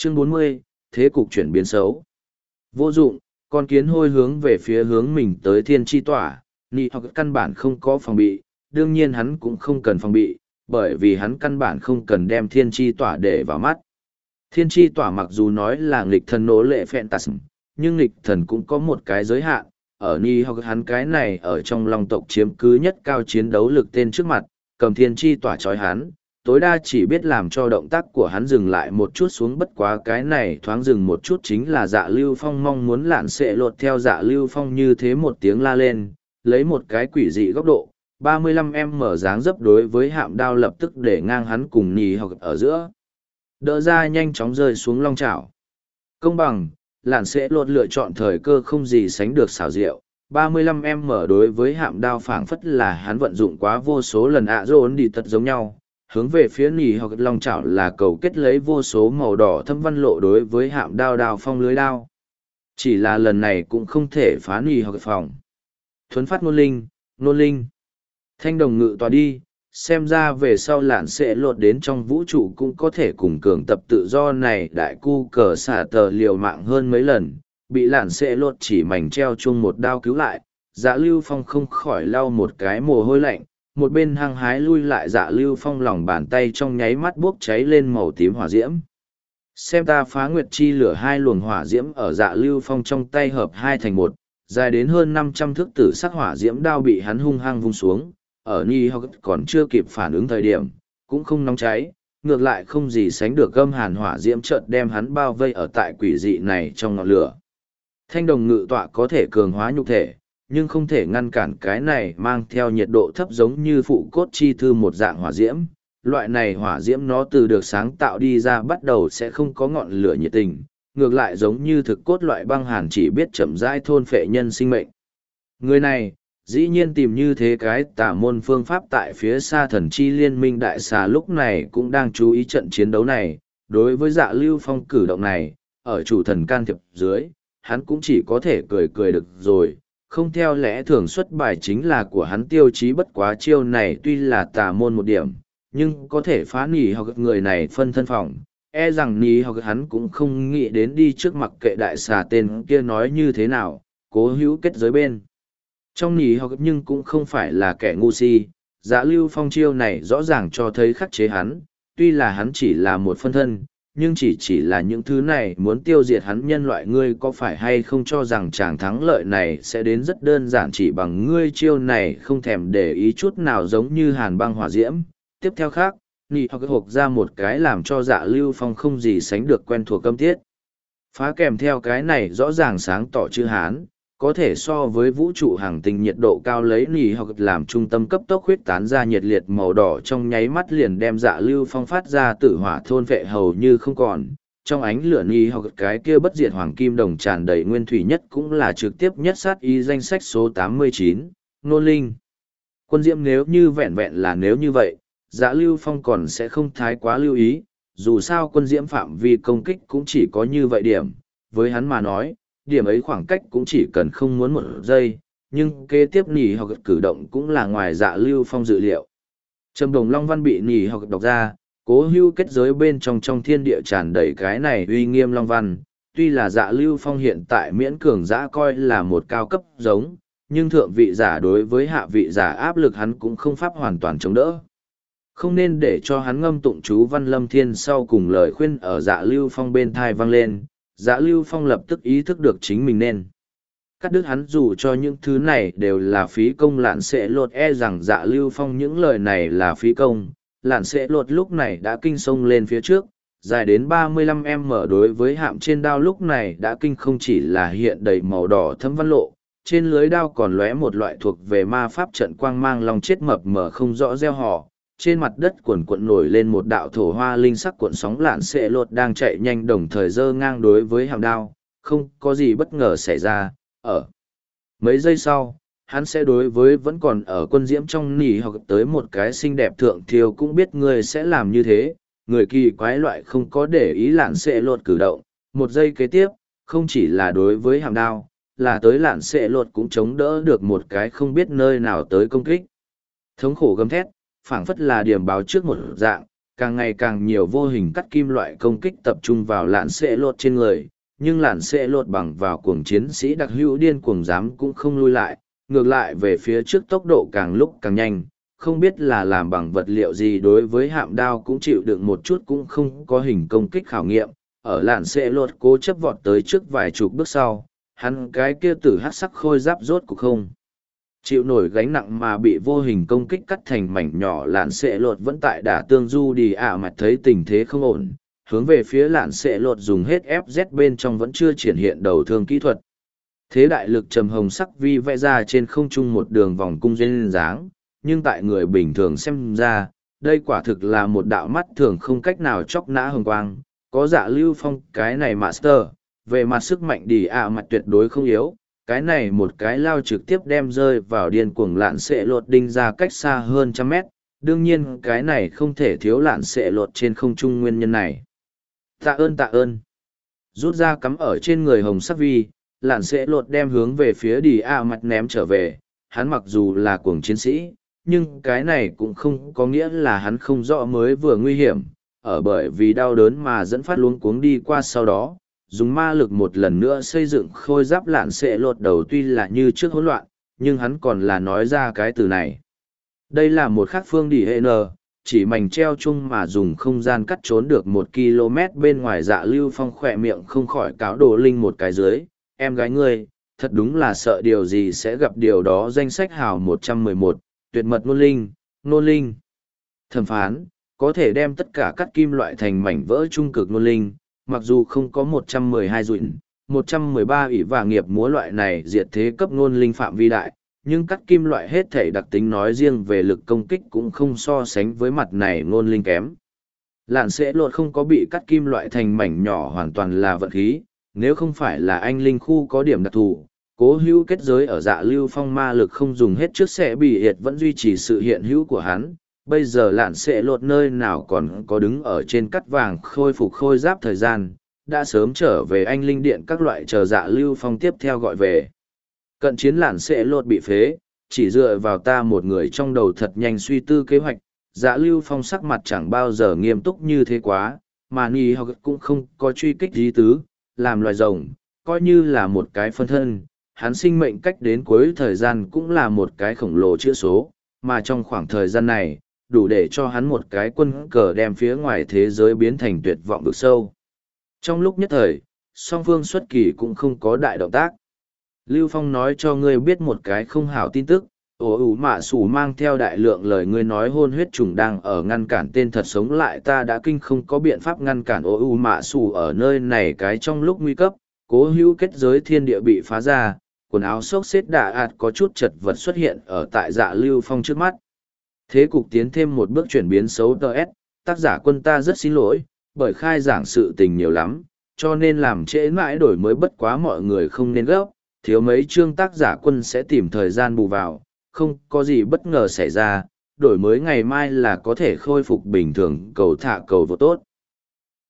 Chương 40, thế cục chuyển biến xấu. Vô dụng, con kiến hôi hướng về phía hướng mình tới thiên tri tỏa, nị hoặc căn bản không có phòng bị, đương nhiên hắn cũng không cần phòng bị, bởi vì hắn căn bản không cần đem thiên tri tỏa để vào mắt. Thiên tri tỏa mặc dù nói là nghịch thần nỗ lệ phẹn tà sм, nhưng nghịch thần cũng có một cái giới hạn, ở nị hoặc hắn cái này ở trong long tộc chiếm cứ nhất cao chiến đấu lực tên trước mặt, cầm thiên tri tỏa trói hắn. Tối đa chỉ biết làm cho động tác của hắn dừng lại một chút xuống, bất quá cái này thoáng dừng một chút chính là Dạ Lưu Phong mong muốn lạn sẽ lột theo Dạ Lưu Phong như thế một tiếng la lên, lấy một cái quỷ dị góc độ, 35m dáng dấp đối với hạm đao lập tức để ngang hắn cùng nì hoặc ở giữa. Đỡ ra nhanh chóng rơi xuống long chảo. Công bằng, lạn sẽ lột lựa chọn thời cơ không gì sánh được xảo diệu. 35m đối với hạm đao phảng phất là hắn vận dụng quá vô số lần ạ dồn đi tật giống nhau. Hướng về phía nỉ hoặc long chảo là cầu kết lấy vô số màu đỏ thâm văn lộ đối với hạm đao đao phong lưới đao. Chỉ là lần này cũng không thể phá nỉ hoặc phòng. Thuấn phát ngôn linh, ngôn linh. Thanh đồng ngự tòa đi, xem ra về sau lạn sẽ lột đến trong vũ trụ cũng có thể cùng cường tập tự do này đại cu cờ xả tờ liều mạng hơn mấy lần, bị lạn sẽ lột chỉ mảnh treo chung một đao cứu lại. Dạ Lưu Phong không khỏi lau một cái mồ hôi lạnh, một bên hăng hái lui lại. Dạ Lưu Phong lòng bàn tay trong nháy mắt bốc cháy lên màu tím hỏa diễm. Xem ta phá nguyệt chi lửa, hai luồng hỏa diễm ở Dạ Lưu Phong trong tay hợp hai thành một, dài đến hơn 500 thước tử sắc hỏa diễm đao bị hắn hung hăng vung xuống, ở Nhi Học còn chưa kịp phản ứng thời điểm, cũng không nóng cháy, ngược lại không gì sánh được gâm hàn hỏa diễm chợt đem hắn bao vây ở tại quỷ dị này trong ngọn lửa. Thanh đồng ngự tọa có thể cường hóa nhục thể, nhưng không thể ngăn cản cái này mang theo nhiệt độ thấp giống như phụ cốt chi thư một dạng hỏa diễm. Loại này hỏa diễm nó từ được sáng tạo đi ra bắt đầu sẽ không có ngọn lửa nhiệt tình, ngược lại giống như thực cốt loại băng hàn chỉ biết chậm rãi thôn phệ nhân sinh mệnh. Người này, dĩ nhiên tìm như thế cái tà môn phương pháp tại phía xa thần chi liên minh đại xà lúc này cũng đang chú ý trận chiến đấu này. Đối với Dạ Lưu Phong cử động này, ở chủ thần can thiệp dưới, hắn cũng chỉ có thể cười cười được rồi. Không theo lẽ thường xuất bài chính là của hắn tiêu chí, bất quá chiêu này tuy là tà môn một điểm, nhưng có thể phá nỉ hoặc người này phân thân phòng. E rằng nỉ hoặc hắn cũng không nghĩ đến đi trước mặt kệ đại xà tên kia nói như thế nào, cố hữu kết giới bên. Trong nỉ hoặc nhưng cũng không phải là kẻ ngu si, Dạ Lưu Phong chiêu này rõ ràng cho thấy khắc chế hắn, tuy là hắn chỉ là một phân thân, nhưng chỉ là những thứ này muốn tiêu diệt hắn nhân loại. Ngươi có phải hay không cho rằng chàng thắng lợi này sẽ đến rất đơn giản chỉ bằng ngươi chiêu này không thèm để ý chút nào giống như hàn băng hỏa diễm. Tiếp theo khác, nị hoặc hộp ra một cái làm cho Dạ Lưu Phong không gì sánh được quen thuộc câm tiết. Phá kèm theo cái này rõ ràng sáng tỏ chữ Hán, có thể so với vũ trụ hàng tinh nhiệt độ cao lấy nỉ hoặc làm trung tâm cấp tốc huyết tán ra nhiệt liệt màu đỏ trong nháy mắt liền đem Dạ Lưu Phong phát ra tử hỏa thôn vệ hầu như không còn. Trong ánh lửa nỉ hoặc cái kia bất diệt hoàng kim đồng tràn đầy nguyên thủy nhất cũng là trực tiếp nhất sát ý danh sách số 89, Nôn Linh. Quân diễm nếu như vẹn vẹn là nếu như vậy, Dạ Lưu Phong còn sẽ không thái quá lưu ý, dù sao quân diễm phạm vi công kích cũng chỉ có như vậy điểm, với hắn mà nói, điểm ấy khoảng cách cũng chỉ cần không muốn một giây, nhưng kế tiếp nỉ hoặc cử động cũng là ngoài Dạ Lưu Phong dự liệu. Trầm đồng long văn bị nỉ hoặc đọc ra, cố hữu kết giới bên trong thiên địa tràn đầy cái này uy nghiêm long văn. Tuy là Dạ Lưu Phong hiện tại miễn cường giã coi là một cao cấp giống, nhưng thượng vị giả đối với hạ vị giả áp lực hắn cũng không pháp hoàn toàn chống đỡ. Không nên để cho hắn ngâm tụng chú văn lâm thiên sau cùng lời khuyên ở Dạ Lưu Phong bên thai vang lên. Dạ Lưu Phong lập tức ý thức được chính mình nên cắt đứt hắn, dù cho những thứ này đều là phí công. Lạn sẽ lột e rằng Dạ Lưu Phong những lời này là phí công. Lạn sẽ lột lúc này đã kinh sông lên phía trước, dài đến 35m đối với hạm trên đao lúc này đã kinh không chỉ là hiện đầy màu đỏ thấm văn lộ, trên lưới đao còn lóe một loại thuộc về ma pháp trận quang mang long chết mập mờ không rõ gieo họ. Trên mặt đất cuộn cuộn nổi lên một đạo thổ hoa linh sắc cuộn sóng. Lạn sẽ lột đang chạy nhanh đồng thời giơ ngang đối với hàm đao, không có gì bất ngờ xảy ra. Ở mấy giây sau, hắn sẽ đối với vẫn còn ở quân diễm trong nỉ hoặc tới một cái xinh đẹp thượng thiêu cũng biết người sẽ làm như thế. Người kỳ quái loại không có để ý Lạn sẽ lột cử động, một giây kế tiếp, không chỉ là đối với hàm đao, là tới Lạn sẽ lột cũng chống đỡ được một cái không biết nơi nào tới công kích. Thống khổ gầm thét, phảng phất là điểm báo trước một dạng, càng ngày càng nhiều vô hình cắt kim loại công kích tập trung vào lạn xệ lột trên người, nhưng lạn xệ lột bằng vào cuồng chiến sĩ đặc hữu điên cuồng dám cũng không lui lại, ngược lại về phía trước tốc độ càng lúc càng nhanh, không biết là làm bằng vật liệu gì đối với hạm đao cũng chịu đựng một chút cũng không có hình công kích khảo nghiệm, ở lạn xệ lột cố chấp vọt tới trước vài chục bước sau, hắn cái kia tử hát sắc khôi giáp rốt cuộc không chịu nổi gánh nặng mà bị vô hình công kích cắt thành mảnh nhỏ. Lạn xệ lột vẫn tại đả tương du đi mặt thấy tình thế không ổn, hướng về phía lạn xệ lột dùng hết FZ bên trong vẫn chưa triển hiện đầu thương kỹ thuật. Thế đại lực trầm hồng sắc vi vẽ ra trên không trung một đường vòng cung duyên dáng, nhưng tại người bình thường xem ra, đây quả thực là một đạo mắt thường không cách nào chóc nã hồng quang, có Dạ Lưu Phong cái này master, về mặt sức mạnh đi mặt tuyệt đối không yếu, cái này một cái lao trực tiếp đem rơi vào điên cuồng lạn xệ lột đinh ra cách xa hơn trăm mét, đương nhiên cái này không thể thiếu lạn xệ lột trên không trung nguyên nhân này. Tạ ơn. Rút ra cắm ở trên người hồng sắc vi, lạn xệ lột đem hướng về phía đi mặt ném trở về, hắn mặc dù là cuồng chiến sĩ, nhưng cái này cũng không có nghĩa là hắn không rõ mới vừa nguy hiểm, ở bởi vì đau đớn mà dẫn phát luống cuống đi qua sau đó, dùng ma lực một lần nữa xây dựng khôi giáp lạn xệ lột đầu tuy là như trước hỗn loạn, nhưng hắn còn là nói ra cái từ này. Đây là một khác phương đi hệ nờ, chỉ mảnh treo chung mà dùng không gian cắt trốn được 1 km bên ngoài. Dạ Lưu Phong khỏe miệng không khỏi cáo đồ linh một cái dưới, em gái ngươi, thật đúng là sợ điều gì sẽ gặp điều đó. Danh sách hào 111, tuyệt mật nôn linh. Thẩm phán, có thể đem tất cả cắt kim loại thành mảnh vỡ trung cực nôn linh, mặc dù không có 112 dụi, 113 ỷ và nghiệp múa loại này diệt thế cấp nôn linh phạm vi đại, nhưng cắt kim loại hết thể đặc tính nói riêng về lực công kích cũng không so sánh với mặt này nôn linh kém. Lạn xệ lột không có bị cắt kim loại thành mảnh nhỏ hoàn toàn là vận khí, nếu không phải là anh linh khu có điểm đặc thù, cố hữu kết giới ở Dạ Lưu Phong ma lực không dùng hết trước sẽ bị hiệt vẫn duy trì sự hiện hữu của hắn. Bây giờ lạn xệ lột nơi nào còn có đứng ở trên cắt vàng khôi phục khôi giáp thời gian, đã sớm trở về anh linh điện các loại chờ Dạ Lưu Phong tiếp theo gọi về. Cận chiến lạn xệ lột bị phế, chỉ dựa vào ta một người trong đầu thật nhanh suy tư kế hoạch. Dạ Lưu Phong sắc mặt chẳng bao giờ nghiêm túc như thế quá, mà Nhi học cũng không có truy kích ý tứ, làm loài rồng, coi như là một cái phân thân, hắn sinh mệnh cách đến cuối thời gian cũng là một cái khổng lồ chữ số, mà trong khoảng thời gian này, đủ để cho hắn một cái quân cờ đem phía ngoài thế giới biến thành tuyệt vọng vực sâu. Trong lúc nhất thời, song phương xuất kỳ cũng không có đại động tác. Lưu Phong nói cho ngươi biết một cái không hảo tin tức, ổ ủ mạ sủ mang theo đại lượng lời ngươi nói hôn huyết trùng đang ở ngăn cản tên thật sống lại. Ta đã kinh không có biện pháp ngăn cản ổ ủ mạ sủ ở nơi này cái trong lúc nguy cấp, cố hữu kết giới thiên địa bị phá ra, quần áo xốc xếp đạ ạt có chút chật vật xuất hiện ở tại Dạ Lưu Phong trước mắt. Thế cục tiến thêm một bước chuyển biến xấu. TS, tác giả quân ta rất xin lỗi, bởi khai giảng sự tình nhiều lắm, cho nên làm trễ mãi đổi mới bất quá mọi người không nên gấp, thiếu mấy chương tác giả quân sẽ tìm thời gian bù vào, không có gì bất ngờ xảy ra, đổi mới ngày mai là có thể khôi phục bình thường, cầu thả cầu vô tốt.